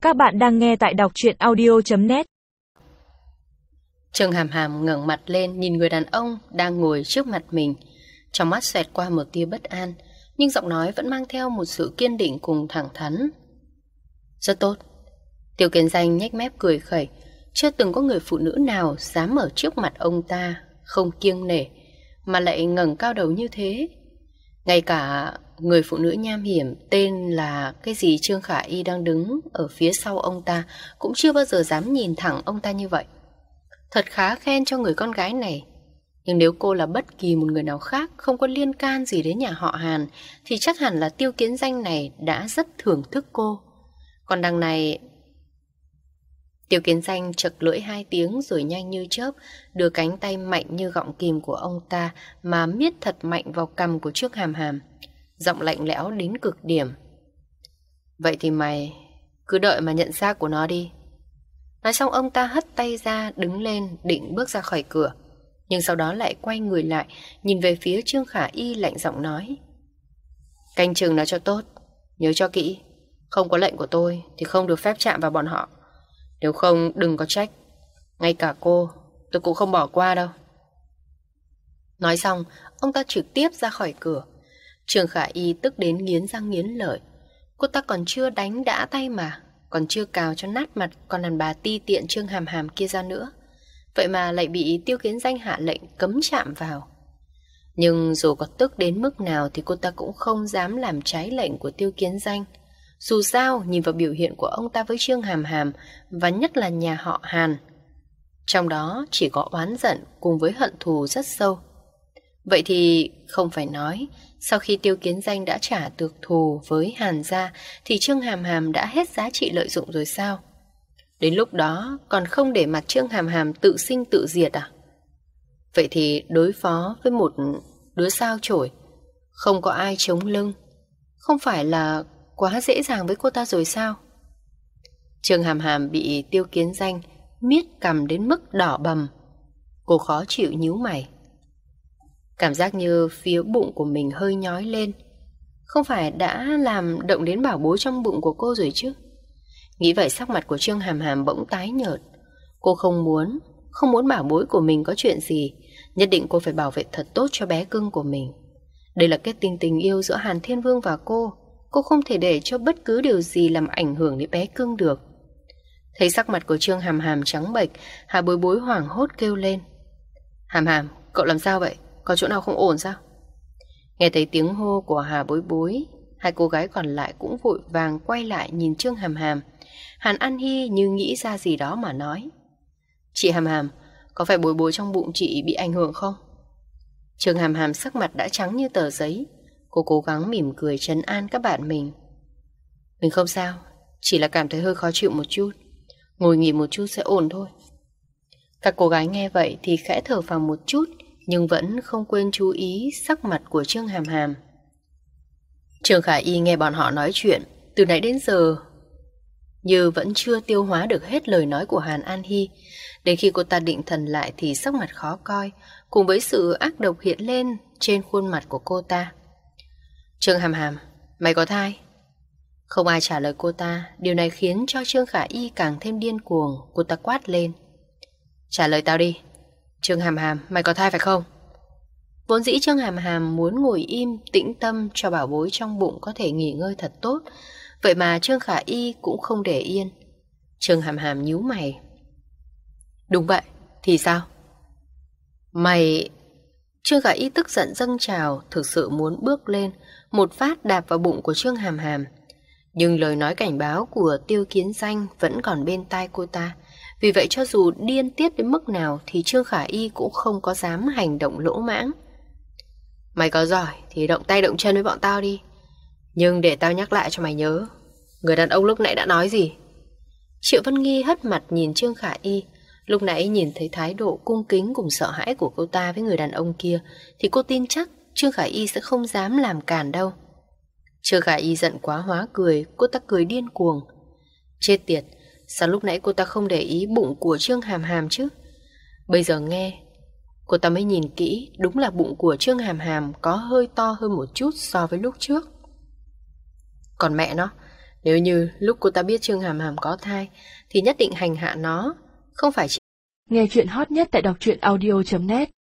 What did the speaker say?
Các bạn đang nghe tại đọc truyện audio.net. Trương Hàm Hàm ngẩng mặt lên nhìn người đàn ông đang ngồi trước mặt mình. Trong mắt xoẹt qua một tia bất an, nhưng giọng nói vẫn mang theo một sự kiên định cùng thẳng thắn. Rất tốt. Tiêu Kiến Danh nhếch mép cười khẩy. Chưa từng có người phụ nữ nào dám ở trước mặt ông ta không kiêng nể, mà lại ngẩng cao đầu như thế. Ngay cả người phụ nữ nham hiểm tên là cái gì Trương Khả Y đang đứng ở phía sau ông ta cũng chưa bao giờ dám nhìn thẳng ông ta như vậy. Thật khá khen cho người con gái này. Nhưng nếu cô là bất kỳ một người nào khác không có liên can gì đến nhà họ Hàn thì chắc hẳn là Tiêu Kiến Danh này đã rất thưởng thức cô. Còn đằng này... Tiêu Kiến Danh chật lưỡi 2 tiếng rồi nhanh như chớp đưa cánh tay mạnh như gọng kìm của ông ta mà miết thật mạnh vào cằm của Trương Hàm Hàm, giọng lạnh lẽo đến cực điểm. Vậy thì mày cứ đợi mà nhận xác của nó đi. Nói xong ông ta hất tay ra đứng lên định bước ra khỏi cửa, nhưng sau đó lại quay người lại nhìn về phía Trương Khả Y lạnh giọng nói: Canh chừng nó cho tốt, nhớ cho kỹ, không có lệnh của tôi thì không được phép chạm vào bọn họ. Nếu không đừng có trách, ngay cả cô tôi cũng không bỏ qua đâu. Nói xong ông ta trực tiếp ra khỏi cửa. Trương Khả Y tức đến nghiến răng nghiến lợi. Cô ta còn chưa đánh đã tay mà, còn chưa cào cho nát mặt con đàn bà ti tiện Trương Hàm Hàm kia ra nữa. Vậy mà lại bị Tiêu Kiến Danh hạ lệnh cấm chạm vào. Nhưng dù có tức đến mức nào thì cô ta cũng không dám làm trái lệnh của Tiêu Kiến Danh. Dù sao nhìn vào biểu hiện của ông ta với Trương Hàm Hàm, và nhất là nhà họ Hàn, trong đó chỉ có oán giận cùng với hận thù rất sâu. Vậy thì không phải nói sau khi Tiêu Kiến Danh đã trả được thù với Hàn gia thì Trương Hàm Hàm đã hết giá trị lợi dụng rồi sao? Đến lúc đó còn không để mặt Trương Hàm Hàm tự sinh tự diệt à? Vậy thì đối phó với một đứa sao chổi không có ai chống lưng, không phải là quá dễ dàng với cô ta rồi sao? Trương Hàm Hàm bị Tiêu Kiến Danh miết cằm đến mức đỏ bầm. Cô khó chịu nhíu mày. Cảm giác như phía bụng của mình hơi nhói lên. Không phải đã làm động đến bảo bối trong bụng của cô rồi chứ? Nghĩ vậy sắc mặt của Trương Hàm Hàm bỗng tái nhợt. Cô không muốn bảo bối của mình có chuyện gì. Nhất định cô phải bảo vệ thật tốt cho bé cưng của mình. Đây là kết tình yêu giữa Hàn Thiên Vương và cô. Cô không thể để cho bất cứ điều gì làm ảnh hưởng đến bé cưng được. Thấy sắc mặt của Trương Hàm Hàm trắng bệch, Hà Bối Bối hoảng hốt kêu lên: Hàm Hàm, cậu làm sao vậy? Có chỗ nào không ổn sao? Nghe thấy tiếng hô của Hà Bối Bối, hai cô gái còn lại cũng vội vàng quay lại nhìn Trương Hàm Hàm. Hàn An Hy như nghĩ ra gì đó mà nói: Chị Hàm Hàm, có phải Bối Bối trong bụng chị bị ảnh hưởng không? Trương Hàm Hàm sắc mặt đã trắng như tờ giấy. Cô cố gắng mỉm cười trấn an các bạn mình. Mình không sao, chỉ là cảm thấy hơi khó chịu một chút. Ngồi nghỉ một chút sẽ ổn thôi. Các cô gái nghe vậy thì khẽ thở phào một chút, nhưng vẫn không quên chú ý sắc mặt của Trương Hàm Hàm. Trương Khả Y nghe bọn họ nói chuyện từ nãy đến giờ như vẫn chưa tiêu hóa được hết lời nói của Hàn An Hy. Đến khi cô ta định thần lại thì sắc mặt khó coi, cùng với sự ác độc hiện lên trên khuôn mặt của cô ta. Trương Hàm Hàm, mày có thai? Không ai trả lời cô ta. Điều này khiến cho Trương Khả Y càng thêm điên cuồng. Cô ta quát lên: Trả lời tao đi. Trương Hàm Hàm, mày có thai phải không? Vốn dĩ Trương Hàm Hàm muốn ngồi im tĩnh tâm cho bảo bối trong bụng có thể nghỉ ngơi thật tốt. Vậy mà Trương Khả Y cũng không để yên. Trương Hàm Hàm nhíu mày: Đúng vậy, thì sao? Mày... Trương Khả Y tức giận dâng trào, thực sự muốn bước lên một phát đạp vào bụng của Trương Hàm Hàm. Nhưng lời nói cảnh báo của Tiêu Kiến Danh vẫn còn bên tai cô ta. Vì vậy cho dù điên tiết đến mức nào thì Trương Khả Y cũng không có dám hành động lỗ mãng. Mày có giỏi thì động tay động chân với bọn tao đi. Nhưng để tao nhắc lại cho mày nhớ, người đàn ông lúc nãy đã nói gì? Triệu Vân Nghi hất mặt nhìn Trương Khả Y. Lúc nãy nhìn thấy thái độ cung kính cùng sợ hãi của cô ta với người đàn ông kia thì cô tin chắc Trương Khả Y sẽ không dám làm cản đâu. Trương Khả Y giận quá hóa cười. Cô ta cười điên cuồng. Chết tiệt, sao lúc nãy cô ta không để ý bụng của Trương Hàm Hàm chứ? Bây giờ nghe, cô ta mới nhìn kỹ. Đúng là bụng của Trương Hàm Hàm có hơi to hơn một chút so với lúc trước. Còn mẹ nó, Nếu như lúc cô ta biết Trương Hàm Hàm có thai thì nhất định hành hạ nó, không phải chỉ... Nghe chuyện hot nhất tại đọc truyện audio.net